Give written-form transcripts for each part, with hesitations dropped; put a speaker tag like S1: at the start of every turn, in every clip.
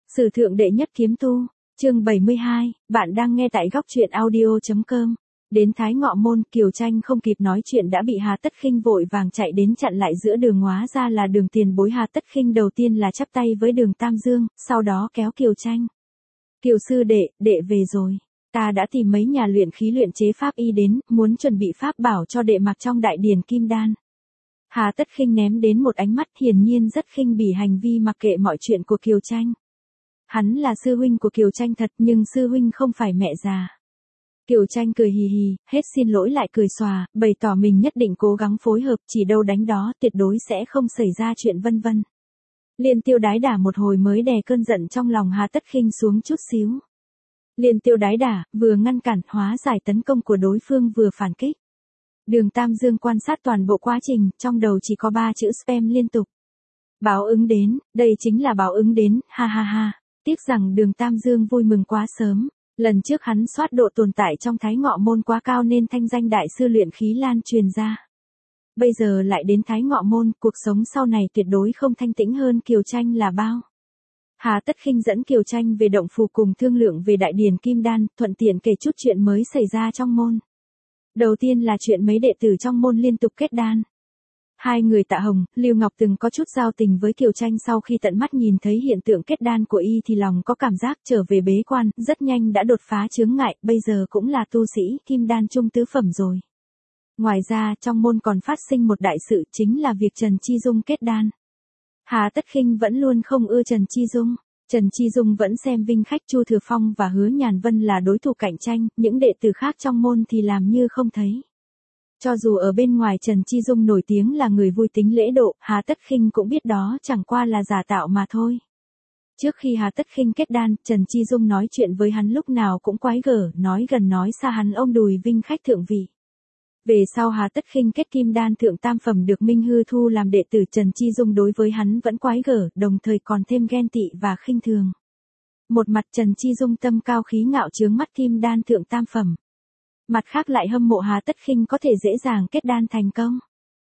S1: Sử thượng đệ nhất kiếm tu, chương 72, bạn đang nghe tại góc truyện audio.com. Đến Thái Ngọ Môn, Kiều Tranh không kịp nói chuyện đã bị Hà Tất Khinh vội vàng chạy đến chặn lại giữa đường, hóa ra là Đường tiền bối. Hà Tất Khinh đầu tiên là chắp tay với Đường Tam Dương, sau đó kéo Kiều Tranh. Kiều sư đệ về rồi. Ta đã tìm mấy nhà luyện khí luyện chế pháp y đến, muốn chuẩn bị pháp bảo cho đệ mặc trong đại điển kim đan. Hà Tất Khinh ném đến một ánh mắt hiển nhiên rất khinh bỉ hành vi mặc kệ mọi chuyện của Kiều Tranh. Hắn là sư huynh của Kiều Tranh thật, nhưng sư huynh không phải mẹ già. Kiều Tranh cười hì hì, hết xin lỗi lại cười xòa, bày tỏ mình nhất định cố gắng phối hợp, chỉ đâu đánh đó, tuyệt đối sẽ không xảy ra chuyện vân vân. Liên Tiêu đái đả một hồi mới đè cơn giận trong lòng Hà Tất Khinh xuống chút xíu. Liên Tiêu đái đả, vừa ngăn cản, hóa giải tấn công của đối phương vừa phản kích. Đường Tam Dương quan sát toàn bộ quá trình, trong đầu chỉ có 3 chữ spam liên tục. Báo ứng đến, đây chính là báo ứng đến, ha ha ha. Tiếc rằng Đường Tam Dương vui mừng quá sớm. Lần trước hắn soát độ tồn tại trong Thái Ngọ Môn quá cao nên thanh danh đại sư luyện khí lan truyền ra. Bây giờ lại đến Thái Ngọ Môn, cuộc sống sau này tuyệt đối không thanh tĩnh hơn Kiều Tranh là bao. Hà Tất Khinh dẫn Kiều Tranh về động phủ cùng thương lượng về đại điển kim đan, thuận tiện kể chút chuyện mới xảy ra trong môn. Đầu tiên là chuyện mấy đệ tử trong môn liên tục kết đan. Hai người Tạ Hồng, Lưu Ngọc từng có chút giao tình với Kiều Tranh, sau khi tận mắt nhìn thấy hiện tượng kết đan của y thì lòng có cảm giác trở về bế quan, rất nhanh đã đột phá chướng ngại, bây giờ cũng là tu sĩ kim đan trung tứ phẩm rồi. Ngoài ra, trong môn còn phát sinh một đại sự, chính là việc Trần Chi Dung kết đan. Hà Tất Khinh vẫn luôn không ưa Trần Chi Dung. Trần Chi Dung vẫn xem Vinh Khách, Chu Thừa Phong và Hứa Nhàn Vân là đối thủ cạnh tranh, những đệ tử khác trong môn thì làm như không thấy. Cho dù ở bên ngoài Trần Chi Dung nổi tiếng là người vui tính lễ độ, Hà Tất Khinh cũng biết đó chẳng qua là giả tạo mà thôi. Trước khi Hà Tất Khinh kết đan, Trần Chi Dung nói chuyện với hắn lúc nào cũng quái gở, nói gần nói xa hắn ôm đùi Vinh Khách thượng vị. Về sau Hà Tất Khinh kết kim đan thượng tam phẩm được Minh Hư thu làm đệ tử, Trần Chi Dung đối với hắn vẫn quái gở, đồng thời còn thêm ghen tị và khinh thường. Một mặt Trần Chi Dung tâm cao khí ngạo chướng mắt kim đan thượng tam phẩm. Mặt khác lại hâm mộ Hà Tất Khinh có thể dễ dàng kết đan thành công.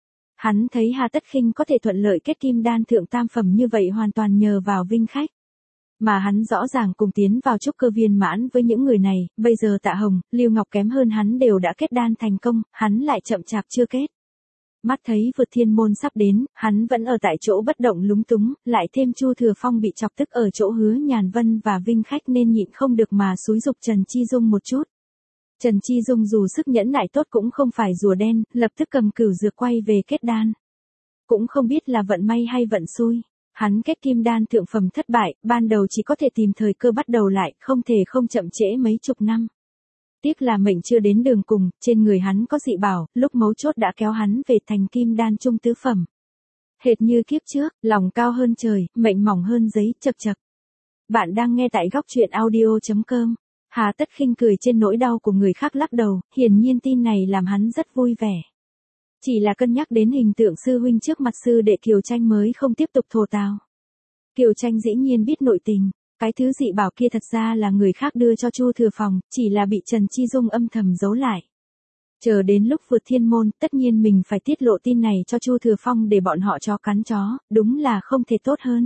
S1: Hắn thấy Hà Tất Khinh có thể thuận lợi kết kim đan thượng tam phẩm như vậy hoàn toàn nhờ vào Vinh Khách. Mà hắn rõ ràng cùng tiến vào trúc cơ viên mãn với những người này, bây giờ Tạ Hồng, Lưu Ngọc kém hơn hắn đều đã kết đan thành công, hắn lại chậm chạp chưa kết. Mắt thấy vượt thiên môn sắp đến, hắn vẫn ở tại chỗ bất động lúng túng, lại thêm Chu Thừa Phong bị chọc tức ở chỗ Hứa Nhàn Vân và Vinh Khách nên nhịn không được mà xúi giục Trần Chi Dung một chút. Trần Chi Dung dù sức nhẫn nại tốt cũng không phải rùa đen, lập tức cầm cửu dược quay về kết đan. Cũng không biết là vận may hay vận xui. Hắn kết kim đan thượng phẩm thất bại, ban đầu chỉ có thể tìm thời cơ bắt đầu lại, không thể không chậm trễ mấy chục năm. Tiếc là mệnh chưa đến đường cùng, trên người hắn có dị bảo, lúc mấu chốt đã kéo hắn về thành kim đan trung tứ phẩm. Hệt như kiếp trước, lòng cao hơn trời, mệnh mỏng hơn giấy, chậc chậc. Bạn đang nghe tại góc truyện audio.com. Hà Tất Khinh cười trên nỗi đau của người khác lắc đầu, hiển nhiên tin này làm hắn rất vui vẻ. Chỉ là cân nhắc đến hình tượng sư huynh trước mặt sư đệ Kiều Tranh mới không tiếp tục thổ tào. Kiều Tranh dĩ nhiên biết nội tình, cái thứ dị bảo kia thật ra là người khác đưa cho Chu Thừa Phong, chỉ là bị Trần Chi Dung âm thầm giấu lại. Chờ đến lúc vượt thiên môn, tất nhiên mình phải tiết lộ tin này cho Chu Thừa Phong để bọn họ chó cắn chó, đúng là không thể tốt hơn.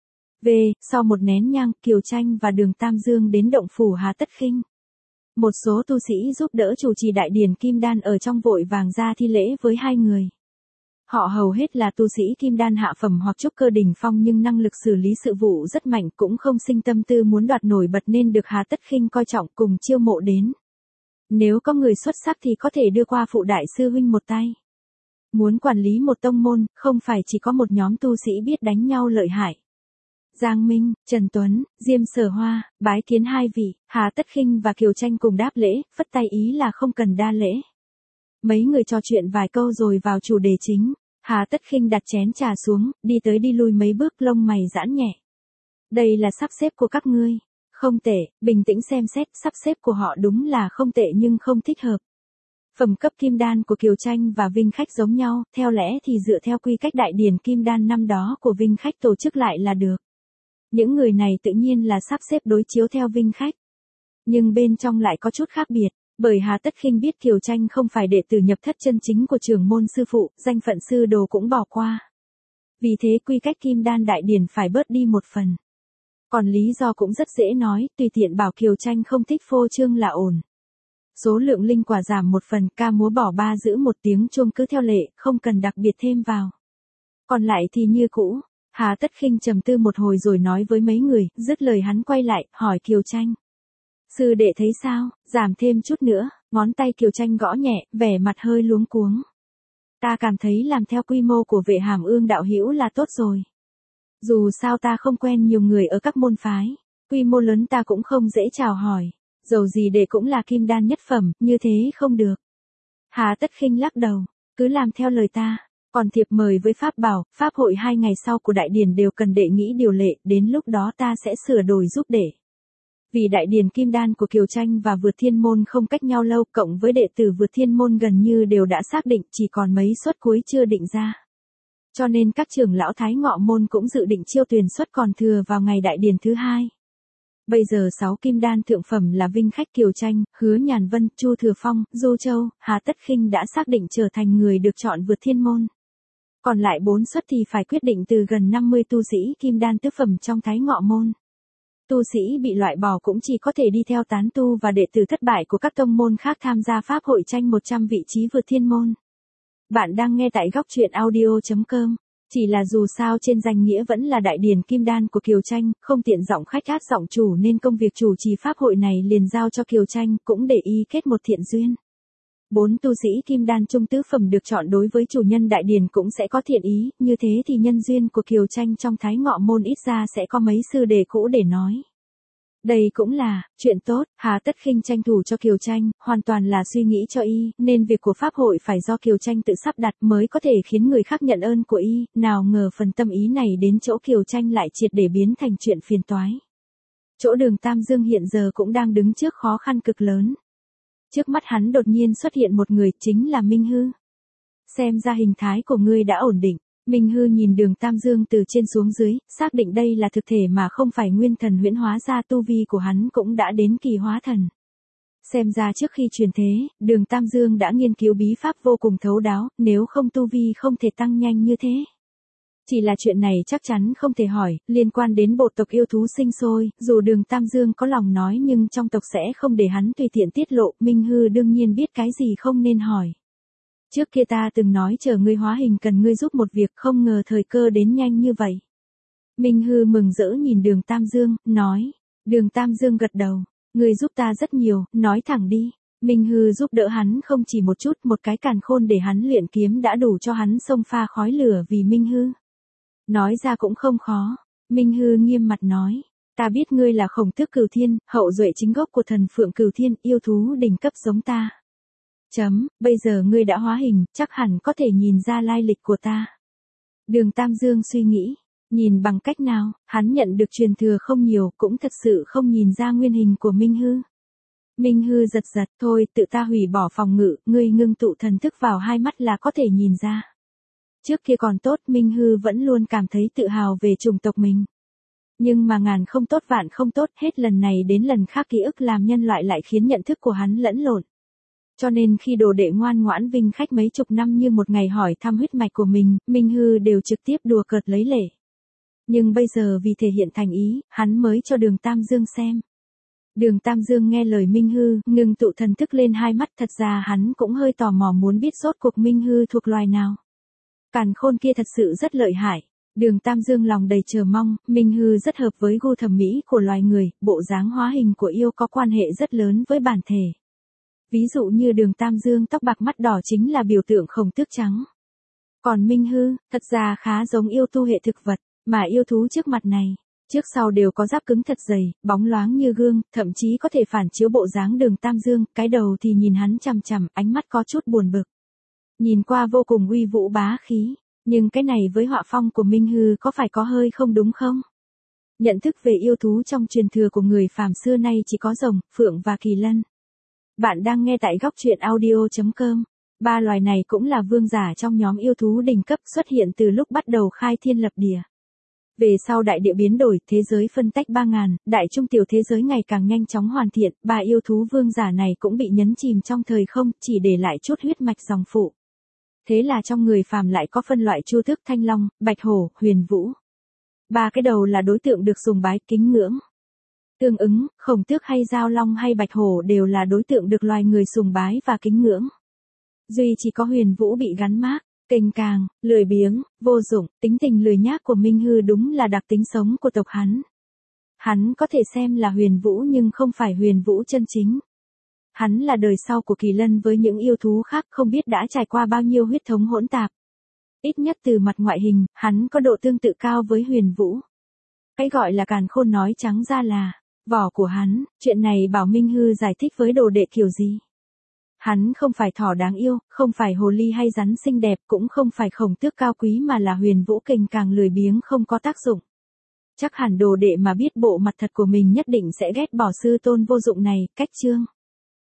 S1: Sau một nén nhang, Kiều Tranh và Đường Tam Dương đến động phủ Hà Tất Khinh. Một số tu sĩ giúp đỡ chủ trì đại điển kim đan ở trong vội vàng ra thi lễ với hai người. Họ hầu hết là tu sĩ kim đan hạ phẩm hoặc trúc cơ đỉnh phong nhưng năng lực xử lý sự vụ rất mạnh, cũng không sinh tâm tư muốn đoạt nổi bật nên được Hà Tất Khinh coi trọng cùng chiêu mộ đến. Nếu có người xuất sắc thì có thể đưa qua phụ đại sư huynh một tay. Muốn quản lý một tông môn, không phải chỉ có một nhóm tu sĩ biết đánh nhau lợi hại. Giang Minh, Trần Tuấn, Diêm Sở Hoa, bái kiến hai vị. Hà Tất Khinh và Kiều Tranh cùng đáp lễ, phất tay ý là không cần đa lễ. Mấy người trò chuyện vài câu rồi vào chủ đề chính. Hà Tất Khinh đặt chén trà xuống, đi tới đi lui mấy bước, lông mày giãn nhẹ. Đây là sắp xếp của các ngươi. Không tệ, bình tĩnh xem xét, sắp xếp của họ đúng là không tệ nhưng không thích hợp. Phẩm cấp kim đan của Kiều Tranh và Vinh Khách giống nhau, theo lẽ thì dựa theo quy cách đại điển kim đan năm đó của Vinh Khách tổ chức lại là được. Những người này tự nhiên là sắp xếp đối chiếu theo Vinh Khách. Nhưng bên trong lại có chút khác biệt, bởi Hà Tất Khinh biết Kiều Tranh không phải đệ tử nhập thất chân chính của trưởng môn sư phụ, danh phận sư đồ cũng bỏ qua. Vì thế quy cách kim đan đại điển phải bớt đi một phần. Còn lý do cũng rất dễ nói, tùy tiện bảo Kiều Tranh không thích phô trương là ổn. Số lượng linh quả giảm 1 phần, ca múa bỏ 3 giữ 1 tiếng chuông cứ theo lệ, không cần đặc biệt thêm vào. Còn lại thì như cũ. Hà Tất Khinh trầm tư một hồi rồi nói với mấy người, dứt lời hắn quay lại, hỏi Kiều Tranh. Sư đệ thấy sao, giảm thêm chút nữa, ngón tay Kiều Tranh gõ nhẹ, vẻ mặt hơi luống cuống. Ta cảm thấy làm theo quy mô của Vệ Hàm Ương đạo hữu là tốt rồi. Dù sao ta không quen nhiều người ở các môn phái, quy mô lớn ta cũng không dễ chào hỏi, dầu gì đệ cũng là kim đan nhất phẩm, như thế không được. Hà Tất Khinh lắc đầu, cứ làm theo lời ta. Còn thiệp mời với Pháp Bảo, Pháp hội 2 ngày sau của Đại Điển đều cần đệ nghĩ điều lệ, đến lúc đó ta sẽ sửa đổi giúp đệ. Vì Đại Điển Kim Đan của Kiều Tranh và Vượt Thiên Môn không cách nhau lâu, cộng với đệ tử Vượt Thiên Môn gần như đều đã xác định, chỉ còn mấy suất cuối chưa định ra. Cho nên các trưởng lão Thái Ngọ Môn cũng dự định chiêu tuyển suất còn thừa vào ngày Đại Điển thứ 2. Bây giờ 6 kim đan thượng phẩm là Vinh Khách Kiều Tranh, Hứa Nhàn Vân, Chu Thừa Phong, Du Châu, Hà Tất Khinh đã xác định trở thành người được chọn Vượt Thiên Môn. Còn lại 4 suất thì phải quyết định từ gần 50 tu sĩ kim đan tứ phẩm trong Thái Ngọ Môn. Tu sĩ bị loại bỏ cũng chỉ có thể đi theo tán tu và đệ tử thất bại của các tông môn khác tham gia pháp hội tranh 100 vị trí Vượt Thiên Môn. Bạn đang nghe tại góc truyện audio.com. Chỉ là dù sao trên danh nghĩa vẫn là Đại Điển Kim Đan của Kiều Tranh, không tiện giọng khách át giọng chủ nên công việc chủ trì pháp hội này liền giao cho Kiều Tranh, cũng để y kết một thiện duyên. 4 tu sĩ kim đan trung tứ phẩm được chọn đối với chủ nhân Đại Điển cũng sẽ có thiện ý, như thế thì nhân duyên của Kiều Tranh trong Thái Ngọ Môn ít ra sẽ có mấy sư đệ cũ để nói. Đây cũng là chuyện tốt, Hà Tất Khinh tranh thủ cho Kiều Tranh, hoàn toàn là suy nghĩ cho y, nên việc của pháp hội phải do Kiều Tranh tự sắp đặt mới có thể khiến người khác nhận ơn của y, nào ngờ phần tâm ý này đến chỗ Kiều Tranh lại triệt để biến thành chuyện phiền toái. Chỗ Đường Tam Dương hiện giờ cũng đang đứng trước khó khăn cực lớn. Trước mắt hắn đột nhiên xuất hiện một người, chính là Minh Hư. Xem ra hình thái của ngươi đã ổn định. Minh Hư nhìn Đường Tam Dương từ trên xuống dưới, xác định đây là thực thể mà không phải nguyên thần huyễn hóa ra, tu vi của hắn cũng đã đến kỳ hóa thần. Xem ra trước khi truyền thế, Đường Tam Dương đã nghiên cứu bí pháp vô cùng thấu đáo, nếu không tu vi không thể tăng nhanh như thế. Chỉ là chuyện này chắc chắn không thể hỏi, liên quan đến bộ tộc yêu thú sinh sôi, dù Đường Tam Dương có lòng nói nhưng trong tộc sẽ không để hắn tùy tiện tiết lộ, Minh Hư đương nhiên biết cái gì không nên hỏi. Trước kia ta từng nói chờ ngươi hóa hình cần ngươi giúp một việc, không ngờ thời cơ đến nhanh như vậy. Minh Hư mừng rỡ nhìn Đường Tam Dương, nói. Đường Tam Dương gật đầu, ngươi giúp ta rất nhiều, nói thẳng đi. Minh Hư giúp đỡ hắn không chỉ một chút, một cái càn khôn để hắn luyện kiếm đã đủ cho hắn xông pha khói lửa vì Minh Hư. Nói ra cũng không khó. Minh Hư nghiêm mặt nói. Ta biết ngươi là Khổng Tước Cửu Thiên, hậu duệ chính gốc của thần Phượng Cửu Thiên, yêu thú đỉnh cấp giống ta. Bây giờ ngươi đã hóa hình, chắc hẳn có thể nhìn ra lai lịch của ta. Đường Tam Dương suy nghĩ. Nhìn bằng cách nào, hắn nhận được truyền thừa không nhiều, cũng thật sự không nhìn ra nguyên hình của Minh Hư. Minh Hư giật giật, thôi tự ta hủy bỏ phòng ngự, ngươi ngưng tụ thần thức vào 2 mắt là có thể nhìn ra. Trước kia còn tốt, Minh Hư vẫn luôn cảm thấy tự hào về chủng tộc mình. Nhưng mà ngàn không tốt vạn không tốt, hết lần này đến lần khác ký ức làm nhân loại lại khiến nhận thức của hắn lẫn lộn. Cho nên khi đồ đệ ngoan ngoãn Vinh Khách mấy chục năm như một ngày hỏi thăm huyết mạch của mình, Minh Hư đều trực tiếp đùa cợt lấy lệ. Nhưng bây giờ vì thể hiện thành ý, hắn mới cho Đường Tam Dương xem. Đường Tam Dương nghe lời Minh Hư, ngừng tụ thần thức lên 2 mắt, thật ra hắn cũng hơi tò mò muốn biết rốt cuộc Minh Hư thuộc loài nào. Càn khôn kia thật sự rất lợi hại. Đường Tam Dương lòng đầy chờ mong, Minh Hư rất hợp với gu thẩm mỹ của loài người, bộ dáng hóa hình của yêu có quan hệ rất lớn với bản thể. Ví dụ như Đường Tam Dương tóc bạc mắt đỏ chính là biểu tượng Khổng Tước trắng. Còn Minh Hư, thật ra khá giống yêu tu hệ thực vật, mà yêu thú trước mặt này, trước sau đều có giáp cứng thật dày, bóng loáng như gương, thậm chí có thể phản chiếu bộ dáng Đường Tam Dương, cái đầu thì nhìn hắn chằm chằm, ánh mắt có chút buồn bực. Nhìn qua vô cùng uy vũ bá khí, nhưng cái này với họa phong của Minh Hư có phải có hơi không đúng không? Nhận thức về yêu thú trong truyền thừa của người phàm xưa nay chỉ có rồng, phượng và kỳ lân. Bạn đang nghe tại góc truyện audio.com. 3 loài này cũng là vương giả trong nhóm yêu thú đỉnh cấp, xuất hiện từ lúc bắt đầu khai thiên lập địa. Về sau đại địa biến đổi, thế giới phân tách 3000, đại trung tiểu thế giới ngày càng nhanh chóng hoàn thiện, 3 yêu thú vương giả này cũng bị nhấn chìm trong thời không, chỉ để lại chút huyết mạch dòng phụ. Thế là trong người phàm lại có phân loại Chu Tước, Thanh Long, Bạch Hổ, Huyền Vũ. Ba cái đầu là đối tượng được sùng bái kính ngưỡng. Tương ứng, Khổng Tước hay Giao Long hay Bạch Hổ đều là đối tượng được loài người sùng bái và kính ngưỡng. Duy chỉ có Huyền Vũ bị gắn mác, kềnh càng, lười biếng, vô dụng, tính tình lười nhác của Minh Hư đúng là đặc tính sống của tộc hắn. Hắn có thể xem là Huyền Vũ nhưng không phải Huyền Vũ chân chính. Hắn là đời sau của Kỳ Lân với những yêu thú khác không biết đã trải qua bao nhiêu huyết thống hỗn tạp. Ít nhất từ mặt ngoại hình, hắn có độ tương tự cao với Huyền Vũ. Cái gọi là càn khôn nói trắng ra là vỏ của hắn, chuyện này bảo Minh Hư giải thích với đồ đệ kiểu gì. Hắn không phải thỏ đáng yêu, không phải hồ ly hay rắn xinh đẹp, cũng không phải Khổng Tước cao quý mà là Huyền Vũ kềnh càng lười biếng không có tác dụng. Chắc hẳn đồ đệ mà biết bộ mặt thật của mình nhất định sẽ ghét bỏ sư tôn vô dụng này, cách chương.